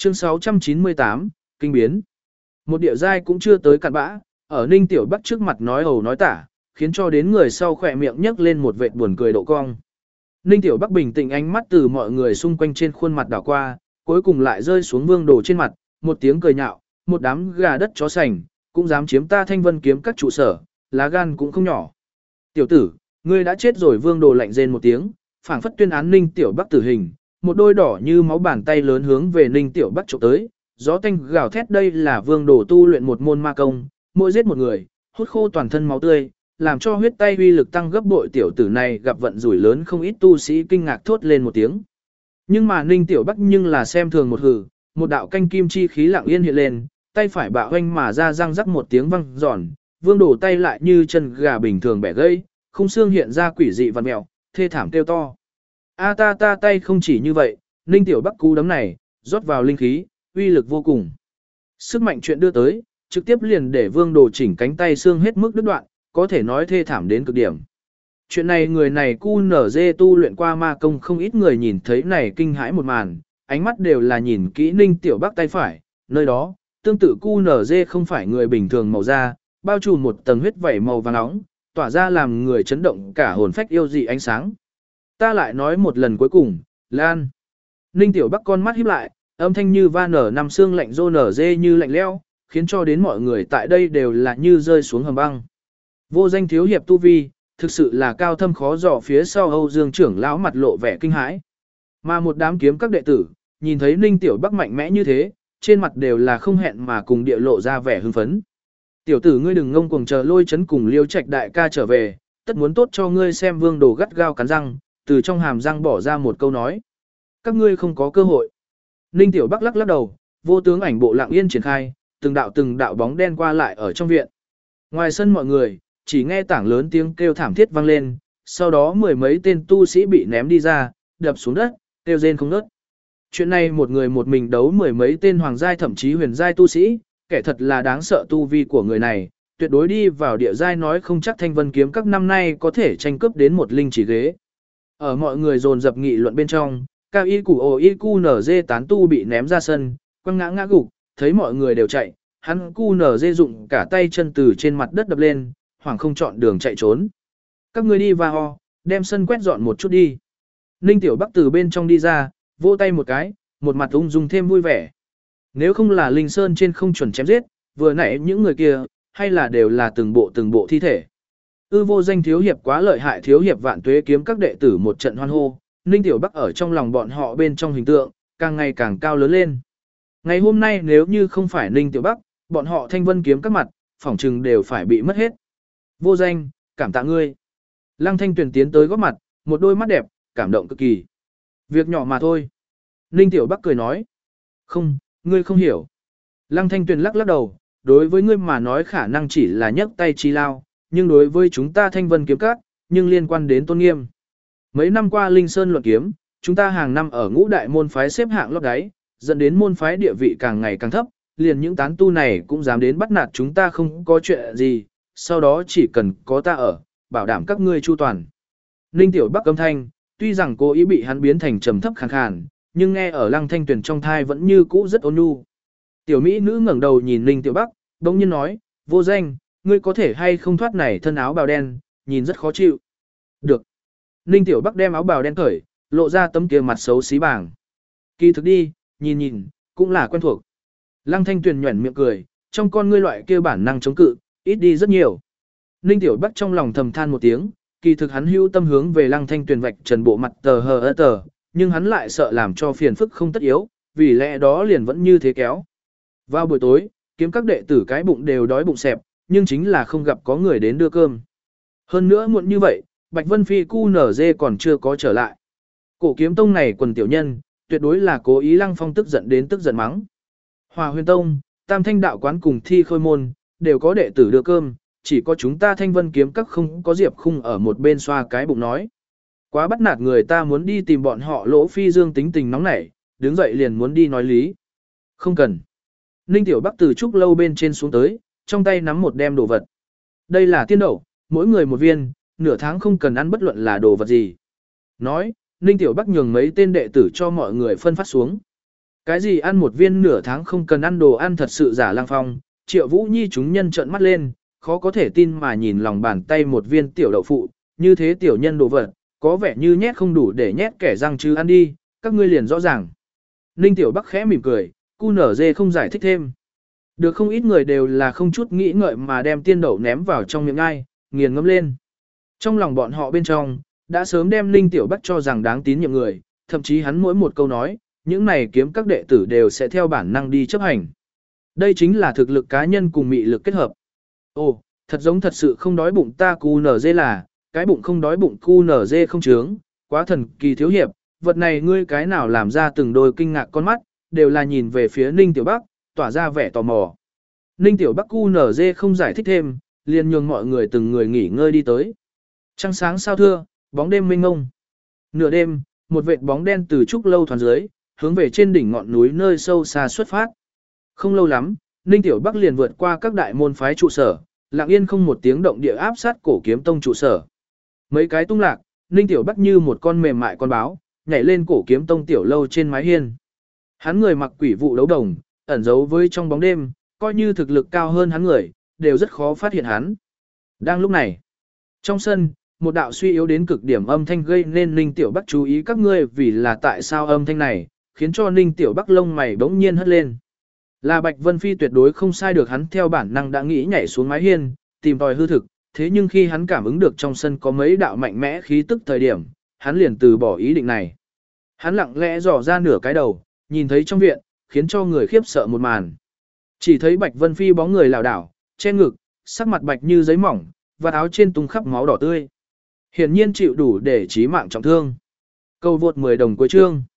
Chương 698, Kinh biến. Một địa giai cũng chưa tới cặn bã, ở Ninh Tiểu Bắc trước mặt nói ẩu nói tả, khiến cho đến người sau khỏe miệng nhấc lên một vệt buồn cười độ cong. Ninh Tiểu Bắc bình tĩnh ánh mắt từ mọi người xung quanh trên khuôn mặt đảo qua, cuối cùng lại rơi xuống Vương Đồ trên mặt, một tiếng cười nhạo, một đám gà đất chó sành, cũng dám chiếm ta Thanh Vân kiếm các trụ sở, lá gan cũng không nhỏ. Tiểu tử, ngươi đã chết rồi. Vương Đồ lạnh rên một tiếng, phảng phất tuyên án Ninh Tiểu Bắc tử hình, một đôi đỏ như máu bàn tay lớn hướng về Ninh Tiểu Bắc chụp tới, gió tanh gào thét. Đây là Vương Đồ tu luyện một môn ma công, mỗi giết một người, hút khô toàn thân máu tươi, làm cho huyết tay uy lực tăng gấp bội. Tiểu tử này gặp vận rủi lớn, không ít tu sĩ kinh ngạc thốt lên một tiếng. Nhưng mà Ninh Tiểu Bắc nhưng là xem thường một hừ, một đạo canh kim chi khí lặng yên hiện lên, tay phải bạo hoanh mà ra răng rắc một tiếng vang giòn, Vương Đồ tay lại như chân gà bình thường bẻ gãy, khung xương hiện ra quỷ dị vằn mèo, thê thảm kêu to. A ta tay không chỉ như vậy, Ninh Tiểu Bắc cú đấm này, rót vào linh khí, uy lực vô cùng. Sức mạnh chuyện đưa tới, trực tiếp liền để Vương Đồ chỉnh cánh tay xương hết mức đứt đoạn, có thể nói thê thảm đến cực điểm. Chuyện này người này QNZ tu luyện qua ma công, không ít người nhìn thấy này kinh hãi một màn, ánh mắt đều là nhìn kỹ Ninh Tiểu Bắc tay phải, nơi đó, tương tự QNZ không phải người bình thường màu da, bao trùm một tầng huyết vảy màu vàng nóng, tỏa ra làm người chấn động cả hồn phách yêu dị ánh sáng. Ta lại nói một lần cuối cùng, Lan. Ninh Tiểu Bắc con mắt híp lại, âm thanh như va nở nằm xương lạnh rô nở dê như lạnh leo, khiến cho đến mọi người tại đây đều là như rơi xuống hầm băng. Vô danh thiếu hiệp tu vi, thực sự là cao thâm khó dò. Phía sau Âu Dương trưởng lão mặt lộ vẻ kinh hãi. Mà một đám kiếm các đệ tử, nhìn thấy Ninh Tiểu Bắc mạnh mẽ như thế, trên mặt đều là không hẹn mà cùng địa lộ ra vẻ hưng phấn. Tiểu tử ngươi đừng ngông cuồng chờ Lôi Chấn cùng Liêu Trạch đại ca trở về, tất muốn tốt cho ngươi xem. Vương Đồ gắt gao cắn răng, từ trong hàm răng bỏ ra một câu nói. Các ngươi không có cơ hội. Ninh Tiểu Bắc lắc lắc đầu, vô tướng ảnh bộ lặng yên triển khai, từng đạo bóng đen qua lại ở trong viện. Ngoài sân mọi người, chỉ nghe tảng lớn tiếng kêu thảm thiết vang lên, sau đó mười mấy tên tu sĩ bị ném đi ra, đập xuống đất, kêu rên không ngớt. Chuyện này một người một mình đấu mười mấy tên hoàng giai thậm chí huyền giai tu sĩ, kẻ thật là đáng sợ. Tu vi của người này, tuyệt đối đi vào địa giai nói không chắc Thanh Vân kiếm các năm nay có thể tranh cướp đến một linh chỉ ghế. Ở mọi người dồn dập nghị luận bên trong, cao y củ ồ y cu nở dê tán tu bị ném ra sân, quăng ngã ngã gục, thấy mọi người đều chạy, hắn cu nở dê dụng cả tay chân từ trên mặt đất đập lên, hoảng không chọn đường chạy trốn. Các ngươi đi và ho, đem sân quét dọn một chút đi. Ninh Tiểu Bắc từ bên trong đi ra, vỗ tay một cái, một mặt ung dung thêm vui vẻ. Nếu không là Linh Sơn trên không chuẩn chém giết, vừa nãy những người kia, hay là đều là từng bộ thi thể. Vô danh thiếu hiệp quá lợi hại. Thiếu hiệp Vạn Tuế kiếm các đệ tử một trận hoan hô, Ninh Tiểu Bắc ở trong lòng bọn họ bên trong hình tượng, càng ngày càng cao lớn lên. Ngày hôm nay nếu như không phải Ninh Tiểu Bắc, bọn họ Thanh Vân kiếm các mặt, phỏng chừng đều phải bị mất hết. Vô danh, cảm tạ ngươi. Lăng Thanh Tuyền tiến tới góp mặt, một đôi mắt đẹp, cảm động cực kỳ. Việc nhỏ mà thôi. Ninh Tiểu Bắc cười nói. Không, ngươi không hiểu. Lăng Thanh Tuyền lắc lắc đầu, đối với ngươi mà nói khả năng chỉ là nhấc tay chi lao, nhưng đối với chúng ta Thanh Vân kiếm các, nhưng liên quan đến tôn nghiêm. Mấy năm qua Linh Sơn luận kiếm, chúng ta hàng năm ở ngũ đại môn phái xếp hạng lót đáy, dẫn đến môn phái địa vị càng ngày càng thấp, liền những tán tu này cũng dám đến bắt nạt chúng ta. Không có chuyện gì, sau đó chỉ cần có ta ở, bảo đảm các ngươi chu toàn. Ninh Tiểu Bắc âm thanh, tuy rằng cố ý bị hắn biến thành trầm thấp khàn khàn, nhưng nghe ở Lăng Thanh Tuyền trong thai vẫn như cũ rất ôn nhu. Tiểu mỹ nữ ngẩng đầu nhìn Ninh Tiểu Bắc, bỗng nhiên nói, vô danh, ngươi có thể hay không thoát này thân áo bào đen, nhìn rất khó chịu. Được. Ninh Tiểu Bắc đem áo bào đen cởi, lộ ra tấm kia mặt xấu xí bảng. Kỳ thực đi, nhìn, cũng là quen thuộc. Lăng Thanh Tuyền nhuẩn miệng cười, trong con ngươi loại kia bản năng chống cự, ít đi rất nhiều. Ninh Tiểu Bắc trong lòng thầm than một tiếng, kỳ thực hắn hưu tâm hướng về Lăng Thanh Tuyền vạch trần bộ mặt tờ, nhưng hắn lại sợ làm cho phiền phức không tất yếu, vì lẽ đó liền vẫn như thế kéo. Vào buổi tối, kiếm các đệ tử cái bụng đều đói bụng xẹp, nhưng chính là không gặp có người đến đưa cơm. Hơn nữa muộn như vậy, Bạch Vân Phi QNZ còn chưa có trở lại. Cổ kiếm tông này quần tiểu nhân, tuyệt đối là cố ý. Lăng Phong tức giận đến tức giận mắng. Hòa Huyền Tông, Tam Thanh đạo quán cùng Thi Khôi môn, đều có đệ tử đưa cơm, chỉ có chúng ta Thanh Vân kiếm các không có. Diệp Khung ở một bên xoa cái bụng nói. Quá bắt nạt người ta, muốn đi tìm bọn họ. Lỗ Phi Dương tính tình nóng nảy, đứng dậy liền muốn đi nói lý. Không cần. Ninh Tiểu Bắc từ trúc lâu bên trên xuống tới, trong tay nắm một đem đồ vật. Đây là tiên đậu, mỗi người một viên, nửa tháng không cần ăn bất luận là đồ vật gì. Nói, Ninh Tiểu Bắc nhường mấy tên đệ tử cho mọi người phân phát xuống. Cái gì ăn một viên nửa tháng không cần ăn đồ ăn thật sự giả Lăng Phong, Triệu Vũ Nhi chúng nhân trợn mắt lên, khó có thể tin mà nhìn lòng bàn tay một viên tiểu đậu phụ, như thế tiểu nhân đồ vật, có vẻ như nhét không đủ để nhét kẻ răng chứ ăn đi, các ngươi liền rõ ràng. Ninh Tiểu Bắc khẽ mỉm cười, QNZ không giải thích thêm. Được không ít người đều là không chút nghĩ ngợi mà đem tiên đậu ném vào trong miệng ai, nghiền ngẫm lên. Trong lòng bọn họ bên trong, đã sớm đem Ninh Tiểu Bắc cho rằng đáng tín nhiệm người, thậm chí hắn mỗi một câu nói, những này kiếm các đệ tử đều sẽ theo bản năng đi chấp hành. Đây chính là thực lực cá nhân cùng mị lực kết hợp. Ồ, thật giống thật sự không đói bụng ta QNZ là, cái bụng không đói bụng QNZ không trướng, quá thần kỳ thiếu hiệp, vật này ngươi cái nào làm ra từng đôi kinh ngạc con mắt, đều là nhìn về phía Ninh Tiểu Bắc, tỏa ra vẻ tò mò. Ninh Tiểu Bắc QNZ không giải thích thêm, liền nhường mọi người từng người nghỉ ngơi đi tới. Trăng sáng sao thưa, bóng đêm mênh mông. Nửa đêm, một vệt bóng đen từ trúc lâu thoáng dưới, hướng về trên đỉnh ngọn núi nơi sâu xa xuất phát. Không lâu lắm, Ninh Tiểu Bắc liền vượt qua các đại môn phái trụ sở, lặng yên không một tiếng động địa áp sát Cổ Kiếm Tông trụ sở. Mấy cái tung lạc, Ninh Tiểu Bắc như một con mềm mại con báo, nhảy lên Cổ Kiếm Tông tiểu lâu trên mái hiên. Hắn người mặc quỷ vụ đấu đồng, ẩn giấu với trong bóng đêm, coi như thực lực cao hơn hắn người, đều rất khó phát hiện hắn. Đang lúc này, trong sân, một đạo suy yếu đến cực điểm âm thanh gây nên Ninh Tiểu Bắc chú ý các ngươi vì là tại sao âm thanh này, khiến cho Ninh Tiểu Bắc lông mày bỗng nhiên hất lên. Là Bạch Vân Phi tuyệt đối không sai được, hắn theo bản năng đã nghĩ nhảy xuống mái hiên, tìm tòi hư thực, thế nhưng khi hắn cảm ứng được trong sân có mấy đạo mạnh mẽ khí tức thời điểm, hắn liền từ bỏ ý định này. Hắn lặng lẽ dò ra nửa cái đầu, nhìn thấy trong viện, khiến cho người khiếp sợ một màn. Chỉ thấy Bạch Vân Phi bóng người lảo đảo, che ngực, sắc mặt bạch như giấy mỏng, và áo trên tung khắp máu đỏ tươi. Hiển nhiên chịu đủ để chí mạng trọng thương. Câu vượt 10 đồng cuối chương.